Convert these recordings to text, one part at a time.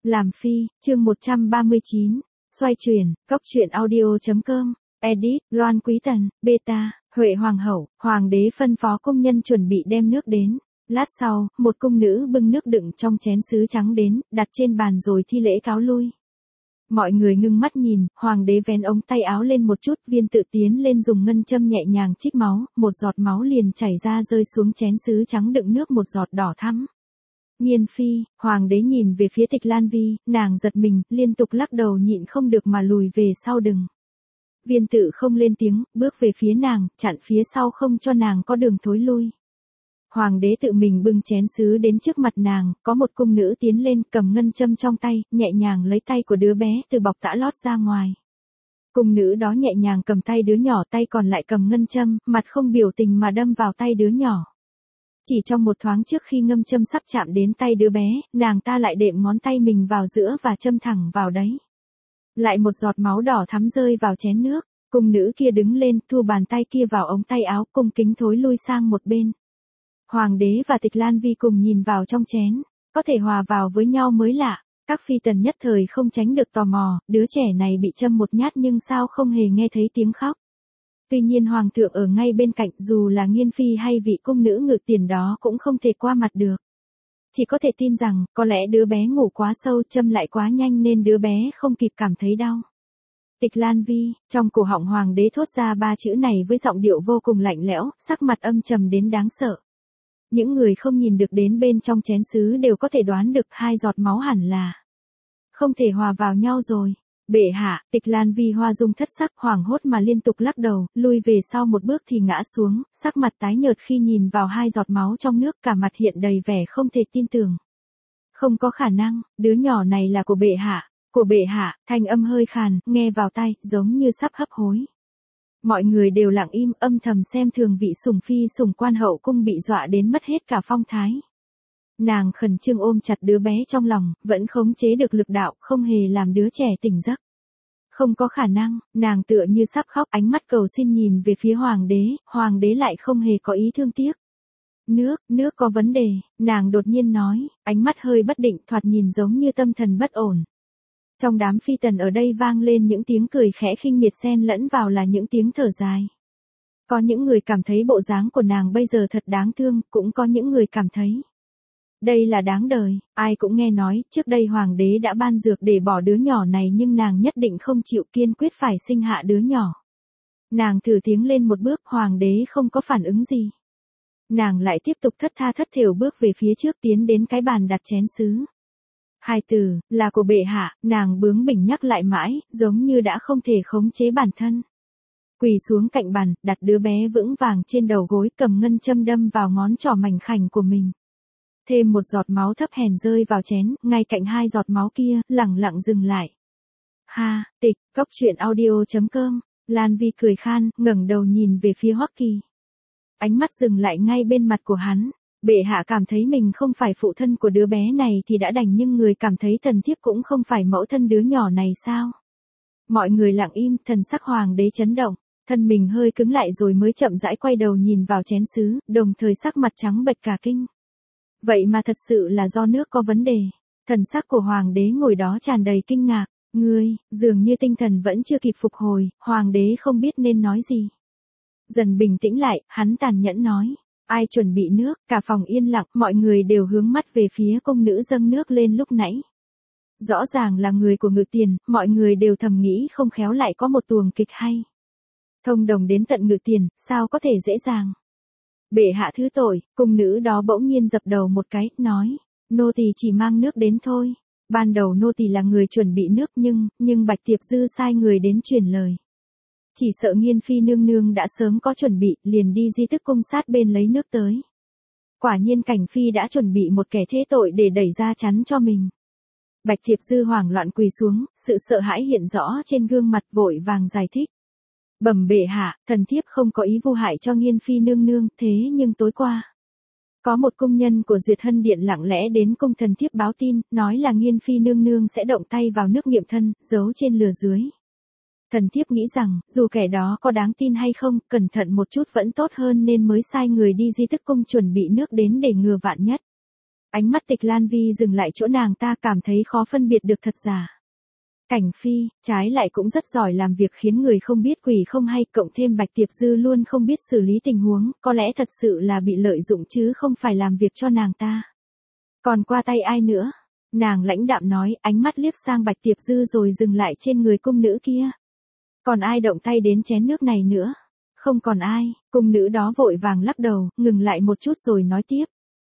Làm phi, chương 139, xoay chuyển, góc truyện audio.com, edit, Loan Quý Tần, beta, Huệ Hoàng hậu, Hoàng đế phân phó công nhân chuẩn bị đem nước đến. Lát sau, một cung nữ bưng nước đựng trong chén sứ trắng đến, đặt trên bàn rồi thi lễ cáo lui. Mọi người ngưng mắt nhìn, Hoàng đế vén ống tay áo lên một chút, Viên Tự tiến lên dùng ngân châm nhẹ nhàng trích máu, một giọt máu liền chảy ra rơi xuống chén sứ trắng đựng nước một giọt đỏ thắm. Nghiên phi, Hoàng đế nhìn về phía Tịch Lan Vi, nàng giật mình, liên tục lắc đầu nhịn không được mà lùi về sau đừng. Viên Tự không lên tiếng, bước về phía nàng, chặn phía sau không cho nàng có đường thối lui. Hoàng đế tự mình bưng chén sứ đến trước mặt nàng, có một cung nữ tiến lên cầm ngân châm trong tay, nhẹ nhàng lấy tay của đứa bé từ bọc tã lót ra ngoài. Cung nữ đó nhẹ nhàng cầm tay đứa nhỏ, tay còn lại cầm ngân châm, mặt không biểu tình mà đâm vào tay đứa nhỏ. Chỉ trong một thoáng trước khi ngâm châm sắp chạm đến tay đứa bé, nàng ta lại đệm ngón tay mình vào giữa và châm thẳng vào đấy. Lại một giọt máu đỏ thắm rơi vào chén nước, cung nữ kia đứng lên, thu bàn tay kia vào ống tay áo, cung kính thối lui sang một bên. Hoàng đế và Tịch Lan Vi cùng nhìn vào trong chén, có thể hòa vào với nhau mới lạ, các phi tần nhất thời không tránh được tò mò, đứa trẻ này bị châm một nhát nhưng sao không hề nghe thấy tiếng khóc. Tuy nhiên hoàng thượng ở ngay bên cạnh, dù là Nghiên phi hay vị cung nữ ngự tiền đó cũng không thể qua mặt được. Chỉ có thể tin rằng, có lẽ đứa bé ngủ quá sâu, châm lại quá nhanh nên đứa bé không kịp cảm thấy đau. Tịch Lan Vi, trong cổ họng hoàng đế thốt ra ba chữ này với giọng điệu vô cùng lạnh lẽo, sắc mặt âm trầm đến đáng sợ. Những người không nhìn được đến bên trong chén sứ đều có thể đoán được hai giọt máu hẳn là không thể hòa vào nhau rồi. Bệ hạ, Tịch Lan Vi hoa dung thất sắc, hoảng hốt mà liên tục lắc đầu, lui về sau một bước thì ngã xuống, sắc mặt tái nhợt khi nhìn vào hai giọt máu trong nước, cả mặt hiện đầy vẻ không thể tin tưởng. Không có khả năng, đứa nhỏ này là của bệ hạ, thanh âm hơi khàn, nghe vào tai, giống như sắp hấp hối. Mọi người đều lặng im, âm thầm xem thường vị sủng phi sủng quan hậu cung bị dọa đến mất hết cả phong thái. Nàng khẩn trương ôm chặt đứa bé trong lòng, vẫn khống chế được lực đạo, không hề làm đứa trẻ tỉnh giấc. Không có khả năng, nàng tựa như sắp khóc, ánh mắt cầu xin nhìn về phía hoàng đế lại không hề có ý thương tiếc. Nước có vấn đề, nàng đột nhiên nói, ánh mắt hơi bất định, thoạt nhìn giống như tâm thần bất ổn. Trong đám phi tần ở đây vang lên những tiếng cười khẽ khinh miệt xen lẫn vào là những tiếng thở dài. Có những người cảm thấy bộ dáng của nàng bây giờ thật đáng thương, cũng có những người cảm thấy đây là đáng đời. Ai cũng nghe nói, trước đây hoàng đế đã ban dược để bỏ đứa nhỏ này nhưng nàng nhất định không chịu, kiên quyết phải sinh hạ đứa nhỏ. Nàng thử tiến lên một bước, hoàng đế không có phản ứng gì. Nàng lại tiếp tục thất tha thất thểu bước về phía trước, tiến đến cái bàn đặt chén sứ. Hai từ, là của bệ hạ, nàng bướng bỉnh nhắc lại mãi, giống như đã không thể khống chế bản thân. Quỳ xuống cạnh bàn, đặt đứa bé vững vàng trên đầu gối, cầm ngân châm đâm vào ngón trỏ mảnh khảnh của mình. Thêm một giọt máu thấp hèn rơi vào chén, ngay cạnh hai giọt máu kia, lẳng lặng dừng lại. Ha, Tịch, góc truyện audio.com, Lan Vi cười khan, ngẩng đầu nhìn về phía Hoắc Kỳ. Ánh mắt dừng lại ngay bên mặt của hắn. Bệ hạ cảm thấy mình không phải phụ thân của đứa bé này thì đã đành, nhưng người cảm thấy thần thiếp cũng không phải mẫu thân đứa nhỏ này sao? Mọi người lặng im, thần sắc hoàng đế chấn động, thân mình hơi cứng lại rồi mới chậm rãi quay đầu nhìn vào chén sứ, đồng thời sắc mặt trắng bệch cả kinh. Vậy mà thật sự là do nước có vấn đề. Thần sắc của hoàng đế ngồi đó tràn đầy kinh ngạc. Dường như tinh thần vẫn chưa kịp phục hồi, hoàng đế không biết nên nói gì. Dần bình tĩnh lại, hắn tàn nhẫn nói. Ai chuẩn bị nước, cả phòng yên lặng, mọi người đều hướng mắt về phía cung nữ dâng nước lên lúc nãy. Rõ ràng là người của Ngự Tiền, mọi người đều thầm nghĩ không khéo lại có một tuồng kịch hay. Thông đồng đến tận Ngự Tiền, sao có thể dễ dàng. Bệ hạ thứ tội, cung nữ đó bỗng nhiên dập đầu một cái, nói, nô tỳ chỉ mang nước đến thôi. Ban đầu nô tỳ là người chuẩn bị nước nhưng Bạch Tiệp Dư sai người đến truyền lời. Chỉ sợ Nghiên phi nương nương đã sớm có chuẩn bị, liền đi di tức cung sát bên lấy nước tới. Quả nhiên Cảnh phi đã chuẩn bị một kẻ thế tội để đẩy ra chắn cho mình. Bạch Tiệp Dư hoảng loạn quỳ xuống, sự sợ hãi hiện rõ trên gương mặt, vội vàng giải thích. Bẩm bệ hạ, thần thiếp không có ý vu hại cho Nghiên phi nương nương, thế nhưng tối qua có một cung nhân của Duyệt Hân Điện lặng lẽ đến cung thần thiếp báo tin, nói là Nghiên phi nương nương sẽ động tay vào nước nghiệm thân, giấu trên lừa dưới. Thần thiếp nghĩ rằng, dù kẻ đó có đáng tin hay không, cẩn thận một chút vẫn tốt hơn nên mới sai người đi di tức cung chuẩn bị nước đến để ngừa vạn nhất. Ánh mắt Tịch Lan Vi dừng lại chỗ nàng ta, cảm thấy khó phân biệt được thật giả. Cảnh Phi, trái lại cũng rất giỏi làm việc khiến người không biết quỷ không hay, cộng thêm Bạch Tiệp Dư luôn không biết xử lý tình huống, có lẽ thật sự là bị lợi dụng chứ không phải làm việc cho nàng ta. Còn qua tay ai nữa? Nàng lãnh đạm nói, ánh mắt liếc sang Bạch Tiệp Dư rồi dừng lại trên người cung nữ kia. Còn ai động tay đến chén nước này nữa? Không còn ai, cung nữ đó vội vàng lắc đầu, ngừng lại một chút rồi nói tiếp.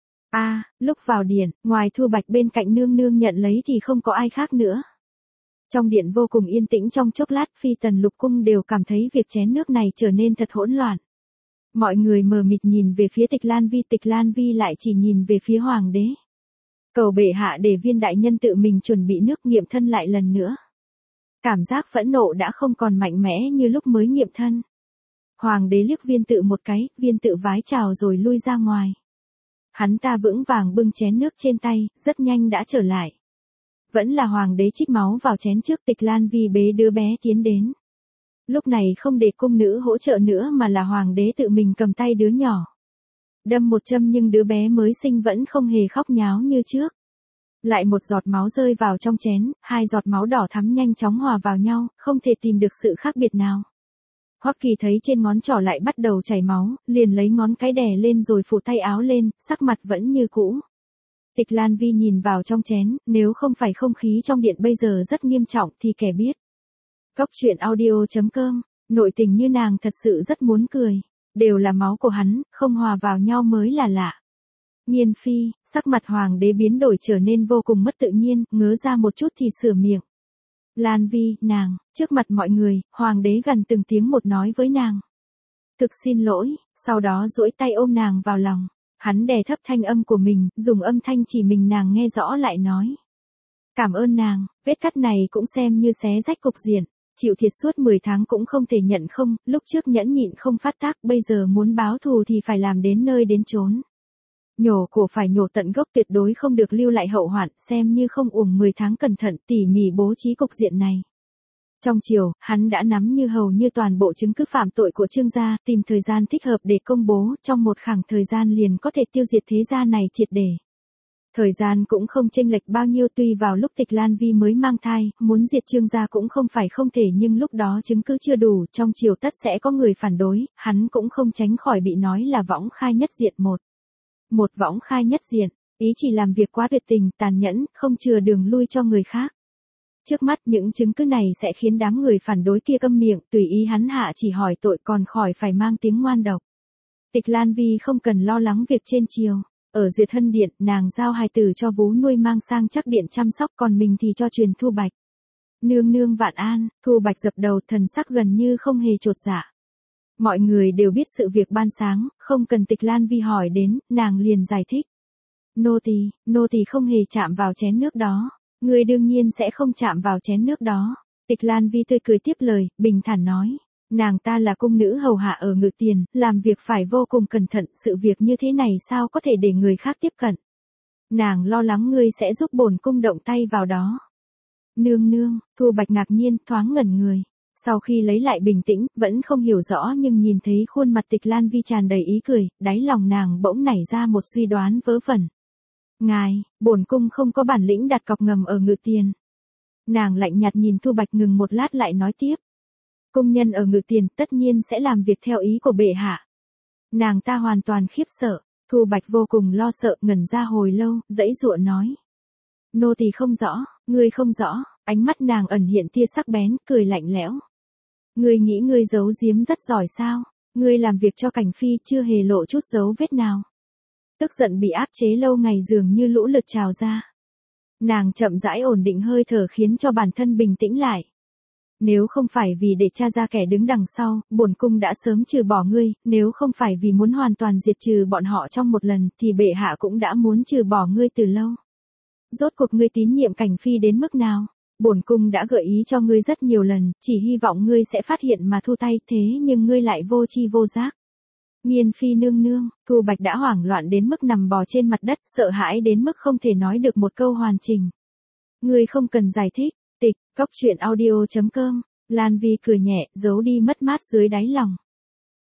Lúc vào điện, ngoài Thu Bạch bên cạnh nương nương nhận lấy thì không có ai khác nữa. Trong điện vô cùng yên tĩnh, trong chốc lát phi tần lục cung đều cảm thấy việc chén nước này trở nên thật hỗn loạn. Mọi người mờ mịt nhìn về phía Tịch Lan Vi lại chỉ nhìn về phía hoàng đế. Cầu bệ hạ để Viên đại nhân tự mình chuẩn bị nước nghiệm thân lại lần nữa. Cảm giác phẫn nộ đã không còn mạnh mẽ như lúc mới nghiệm thân. Hoàng đế liếc Viên tự một cái, Viên tự vái chào rồi lui ra ngoài. Hắn ta vững vàng bưng chén nước trên tay, rất nhanh đã trở lại. Vẫn là hoàng đế trích máu vào chén trước. Tịch Lan Vi bế đứa bé tiến đến. Lúc này không để cung nữ hỗ trợ nữa mà là hoàng đế tự mình cầm tay đứa nhỏ. Đâm một châm nhưng đứa bé mới sinh vẫn không hề khóc nháo như trước. Lại một giọt máu rơi vào trong chén, hai giọt máu đỏ thắm nhanh chóng hòa vào nhau, không thể tìm được sự khác biệt nào. Hoắc Kỳ thấy trên ngón trỏ lại bắt đầu chảy máu, liền lấy ngón cái đè lên rồi phủ tay áo lên, sắc mặt vẫn như cũ. Tịch Lan Vi nhìn vào trong chén, nếu không phải không khí trong điện bây giờ rất nghiêm trọng thì kẻ biết. Cốc truyện audio.com, nội tình như nàng thật sự rất muốn cười. Đều là máu của hắn, không hòa vào nhau mới là lạ. Nhiên Phi, sắc mặt hoàng đế biến đổi trở nên vô cùng mất tự nhiên, ngớ ra một chút thì sửa miệng. Lan Vi, nàng, trước mặt mọi người, hoàng đế gần từng tiếng một nói với nàng. Thực xin lỗi, sau đó duỗi tay ôm nàng vào lòng. Hắn đè thấp thanh âm của mình, dùng âm thanh chỉ mình nàng nghe rõ lại nói. Cảm ơn nàng, vết cắt này cũng xem như xé rách cục diện. Chịu thiệt suốt 10 tháng cũng không thể nhận không, lúc trước nhẫn nhịn không phát tác, bây giờ muốn báo thù thì phải làm đến nơi đến chốn. Nhổ cổ phải nhổ tận gốc, tuyệt đối không được lưu lại hậu hoạn, xem như không uổng 10 tháng cẩn thận tỉ mỉ bố trí cục diện này. Trong chiều, hắn đã nắm như hầu như toàn bộ chứng cứ phạm tội của Trương gia, tìm thời gian thích hợp để công bố, trong một khoảng thời gian liền có thể tiêu diệt thế gia này triệt để. Thời gian cũng không chênh lệch bao nhiêu, tuy vào lúc Tịch Lan Vi mới mang thai, muốn diệt Trương gia cũng không phải không thể, nhưng lúc đó chứng cứ chưa đủ, trong triều tất sẽ có người phản đối, hắn cũng không tránh khỏi bị nói là võng khai nhất diện một võng khai nhất diện, ý chỉ làm việc quá tuyệt tình, tàn nhẫn, không chừa đường lui cho người khác. Trước mắt những chứng cứ này sẽ khiến đám người phản đối kia câm miệng, tùy ý hắn hạ chỉ hỏi tội còn khỏi phải mang tiếng ngoan độc. Tịch Lan Vi không cần lo lắng việc trên triều. Ở Duyệt Hân Điện, nàng giao hài tử cho vú nuôi mang sang Trắc Điện chăm sóc, còn mình thì cho truyền Thu Bạch. Nương nương vạn an. Thu Bạch dập đầu, thần sắc gần như không hề chột dạ. Mọi người đều biết sự việc ban sáng, không cần Tịch Lan Vi hỏi đến, nàng liền giải thích. Nô tỳ không hề chạm vào chén nước đó. Người đương nhiên sẽ không chạm vào chén nước đó. Tịch Lan Vi tươi cười tiếp lời, bình thản nói. Nàng ta là cung nữ hầu hạ ở Ngự Tiền, làm việc phải vô cùng cẩn thận, sự việc như thế này sao có thể để người khác tiếp cận. Nàng lo lắng ngươi sẽ giúp bổn cung động tay vào đó. Nương, Thu Bạch ngạc nhiên, thoáng ngẩn người. Sau khi lấy lại bình tĩnh, vẫn không hiểu rõ nhưng nhìn thấy khuôn mặt Tịch Lan Vi tràn đầy ý cười, đáy lòng nàng bỗng nảy ra một suy đoán vớ vẩn. Ngài, bổn cung không có bản lĩnh đặt cọc ngầm ở Ngự Tiền. Nàng lạnh nhạt nhìn Thu Bạch ngừng một lát lại nói tiếp. Cung nhân ở Ngự Tiền tất nhiên sẽ làm việc theo ý của bệ hạ. Nàng ta hoàn toàn khiếp sợ, Thu Bạch vô cùng lo sợ, ngẩn ra hồi lâu, giãy giụa nói. Nô tỳ không rõ, ngươi không rõ, ánh mắt nàng ẩn hiện tia sắc bén, cười lạnh lẽo. Ngươi nghĩ ngươi giấu giếm rất giỏi sao, ngươi làm việc cho Cảnh Phi chưa hề lộ chút dấu vết nào. Tức giận bị áp chế lâu ngày dường như lũ lụt trào ra. Nàng chậm rãi ổn định hơi thở khiến cho bản thân bình tĩnh lại. Nếu không phải vì để tra ra kẻ đứng đằng sau, bổn cung đã sớm trừ bỏ ngươi, nếu không phải vì muốn hoàn toàn diệt trừ bọn họ trong một lần, thì bệ hạ cũng đã muốn trừ bỏ ngươi từ lâu. Rốt cuộc ngươi tín nhiệm Cảnh Phi đến mức nào? Bổn cung đã gợi ý cho ngươi rất nhiều lần, chỉ hy vọng ngươi sẽ phát hiện mà thu tay, thế nhưng ngươi lại vô tri vô giác. Nhiên Phi nương, Thu Bạch đã hoảng loạn đến mức nằm bò trên mặt đất, sợ hãi đến mức không thể nói được một câu hoàn chỉnh. Ngươi không cần giải thích. Tịch, cốc truyện audio.com, Lan Vi cười nhẹ, giấu đi mất mát dưới đáy lòng.